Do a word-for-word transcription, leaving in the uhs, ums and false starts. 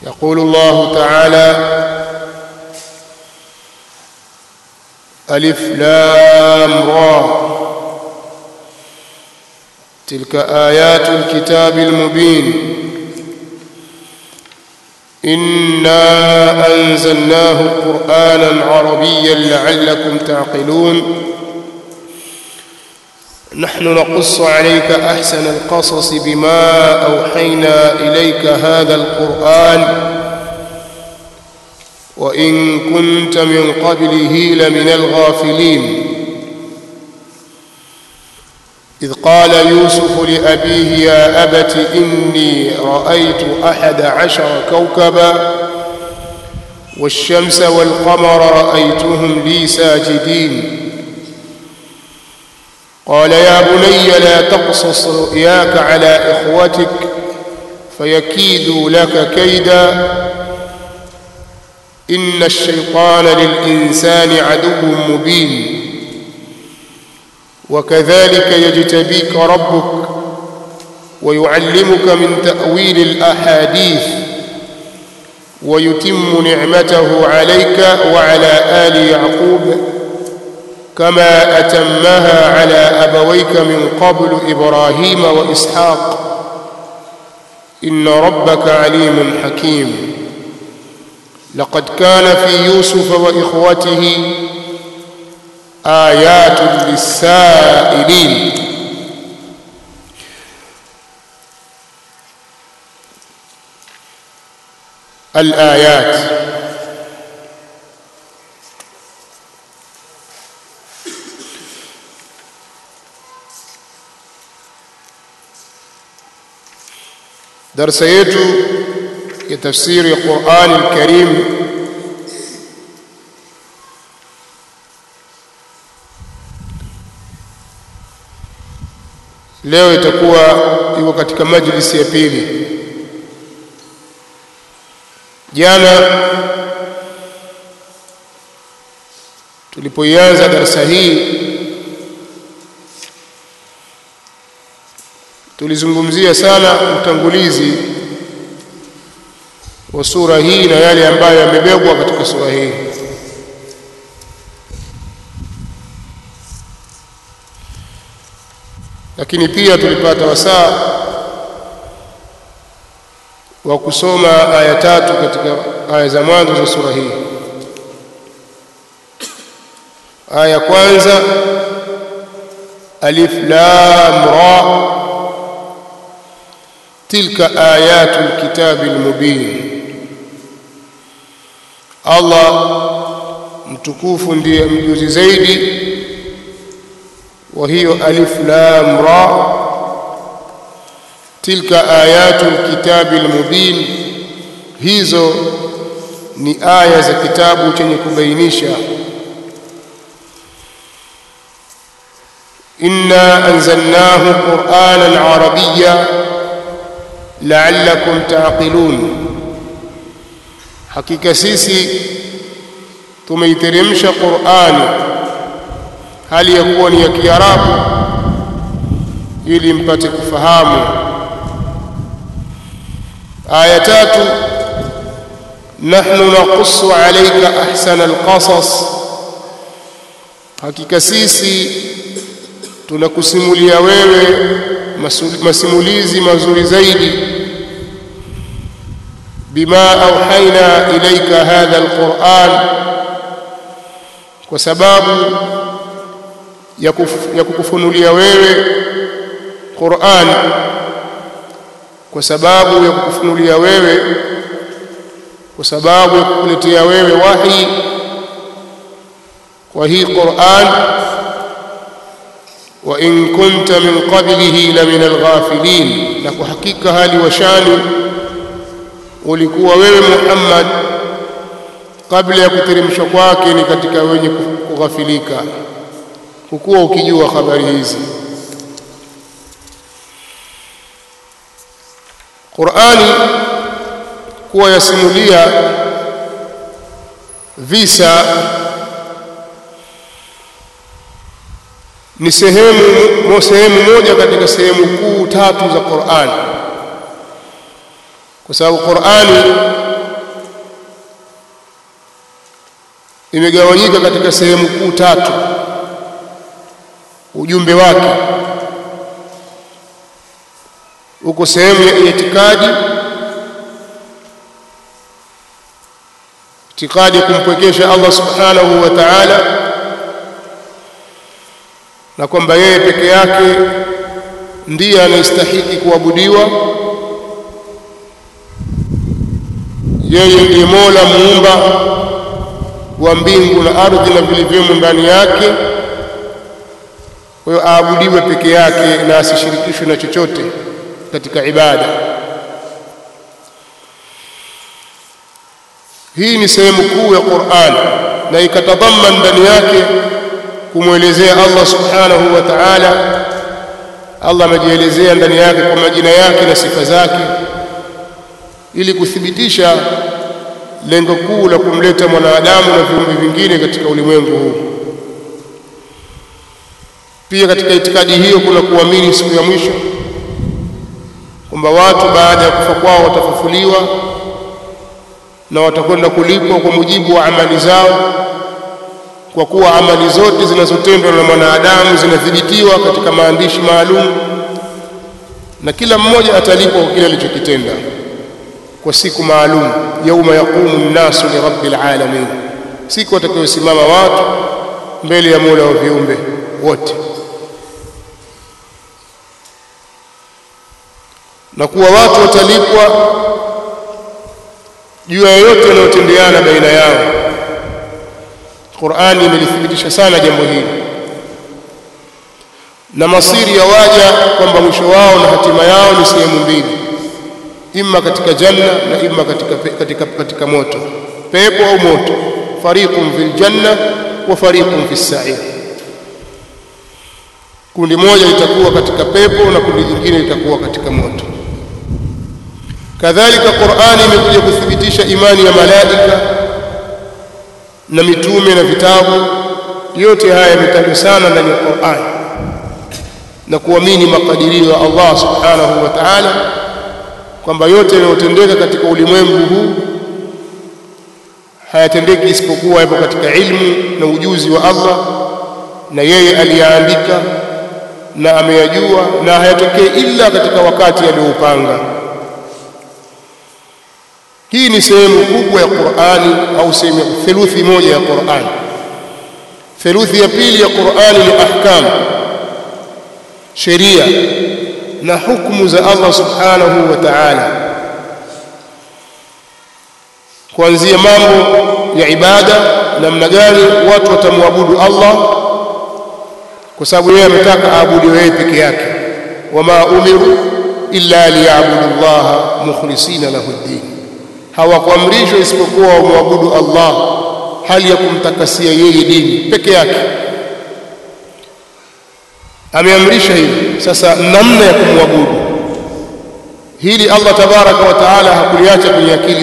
يقول الله تعالى: ألف لام را تلك آيات الكتاب المبين إنا أنزلناه قرآنا عربيا لعلكم تعقلون نحن نقص عليك أحسن القصص بما أوحينا إليك هذا القرآن وإن كنت من قبله لمن الغافلين إذ قال يوسف لأبيه يا أبت إني رأيت أحد عشر كوكبا والشمس والقمر رأيتهم لي ساجدين قال يا بني لا تقصص رؤياك على إخوتك فيكيدوا لك كيدا إن الشيطان للإنسان عدو مبين وكذلك يجتبيك ربك ويعلمك من تأويل الأحاديث ويتم نعمته عليك وعلى آل يعقوب كما أتمها على أبويك من قبل إبراهيم وإسحاق إن ربك عليم حكيم لقد كان في يوسف وإخوته آيات للسائلين. الآيات درس yetu ya tafsiri ya Qur'an al-Karim leo itakuwa iko katika majlisi ya pili. Jana tulipoanza darasa hii tulizungumzia sana utangulizi wa sura hii na yale ambayo yamebebwa katika sura hii. Lakini pia tulipata wasaa wa kusoma aya tatu katika aya za mwanzo za sura hii. Aya kwanza alif lam ra tilka ayatul kitabil mubin. Allah mtukufu ndiye mjuzi zaidi wa hiyo alif lam ra tilka ayatul kitabil mubin, hizo ni aya za kitabu chenye kubainisha. inna anzalnahu qur'anan arabiyya la'allakum ta'qilun, hakika sisi tumeiteremsha Qur'ani hali ya kuwa ni ya Kiarabu ili mpate kufahamu. aya tatu nahnu naqussu alayka ahsana alqasas, hakika sisi tunakusimulia wewe masimulizi mazuri zaidi. bima auhaina ilayka hadha alquran, kwa sababu ya ya kukufunulia wewe Qur'an, kwa sababu ya kukufunulia wewe, kwa sababu ya kukuletea wewe wahi kwa hii Qur'an. wa in kunta min qablihi la min alghafilin, na kwa hakika hali wa shani ulikuwa wewe Muhammad kabla ya kuteremshwa kwake ni katika wenye kughafilika, hukuwa ukijua habari hizi. Qur'ani kuwa yasimulia visa ni sehemu sehemu moja katika sehemu kuu tatu za Qur'ani, kwa sababu Qur'ani imegawanyika katika sehemu kuu tatu. Ujumbe wake uko sehemu ya itikadi, itikadi ya kumpwekesha Allah subhanahu wa ta'ala, na kwamba yeye peke yake ndiye anastahili kuabudiwa. Yeye ndiye Mola muumba wa mbingu na ardhi na vilivyomo ndani yake. Kwa hiyo aabudiwe peke yake na asishirikishwe na chochote katika ibada. Hii ni sehemu kuu ya Qur'an, na ikatadhaman ndani yake kumwelezea Allah subhanahu wa ta'ala. Allah amejielezea ndani yake kwa majina yake na sifa zake, ili kuthibitisha lengo kuu la kumleta mwanadamu na viumbe vingine katika ulimwengu huu. Pia katika itikadi hiyo kuna kuamini siku ya mwisho, kwamba watu baada ya kufa kwao watafufuliwa na watakwenda kulipwa kwa mujibu wa amali zao, kwa kuwa amali zote zinazotendwa na mwanadamu zinathibitiwa katika maandishi maalum, na kila mmoja atalipwa kwa kile alichokitenda kwa siku maalum. Yauma yaqumu an-nasu li rabbil alamin, siku watakayosimama watu mbele ya Mola wa viumbe wote, na kuwa watu watalipwa juu ya yote yanayotendeana baina yao. Qur'ani imelithibitisha sana jambo hili, na masiri ya waja kwamba mwisho wao na hatima yao ni sehemu mbili, imma katika janna na imma katika, katika, katika moto, pepo au moto. Fariqun fil janna wa fariqun fis sa'ir, kundi moja litakuwa katika pepo na kundi jingine litakuwa katika moto. Kadhalika Qur'ani imekuja kuthibitisha imani ya malaika na mitume na vitabu. Yote haya yametajwa sana ndani ya Qur'ani, na kuamini makadirio ya Allah subhanahu wa ta'ala, kwamba yote yanayotendeka katika ulimwengu huu hayatendeki isipokuwa yapo katika ilmu na ujuzi wa Allah, na yeye aliyaandika na ameyajua, na hayatokei illa katika wakati alioupanga. Hii ni sehemu kubwa ya Qur'ani, au sehemu theluthi moja ya Qur'ani. Theluthi ya pili ya Qur'ani ni ahkam, sheria na hukumu za Allah subhanahu wa ta'ala, kuanzia mambo ya ibada, namna gani watu watamwabudu Allah, kwa sababu yeye ametaka aabudiwe yeye peke yake. Wama umiru illa liya'budu Allah mukhlisina lahu ad-din, hawakuamrishwa isipokuwa wamwabudu Allah hali ya kumtakasia yeye dini peke yake. Ameamrisha hivi. Sasa namna ya kumwabudu hili Allah tabaraka wa taala hakuliacha kwenye akili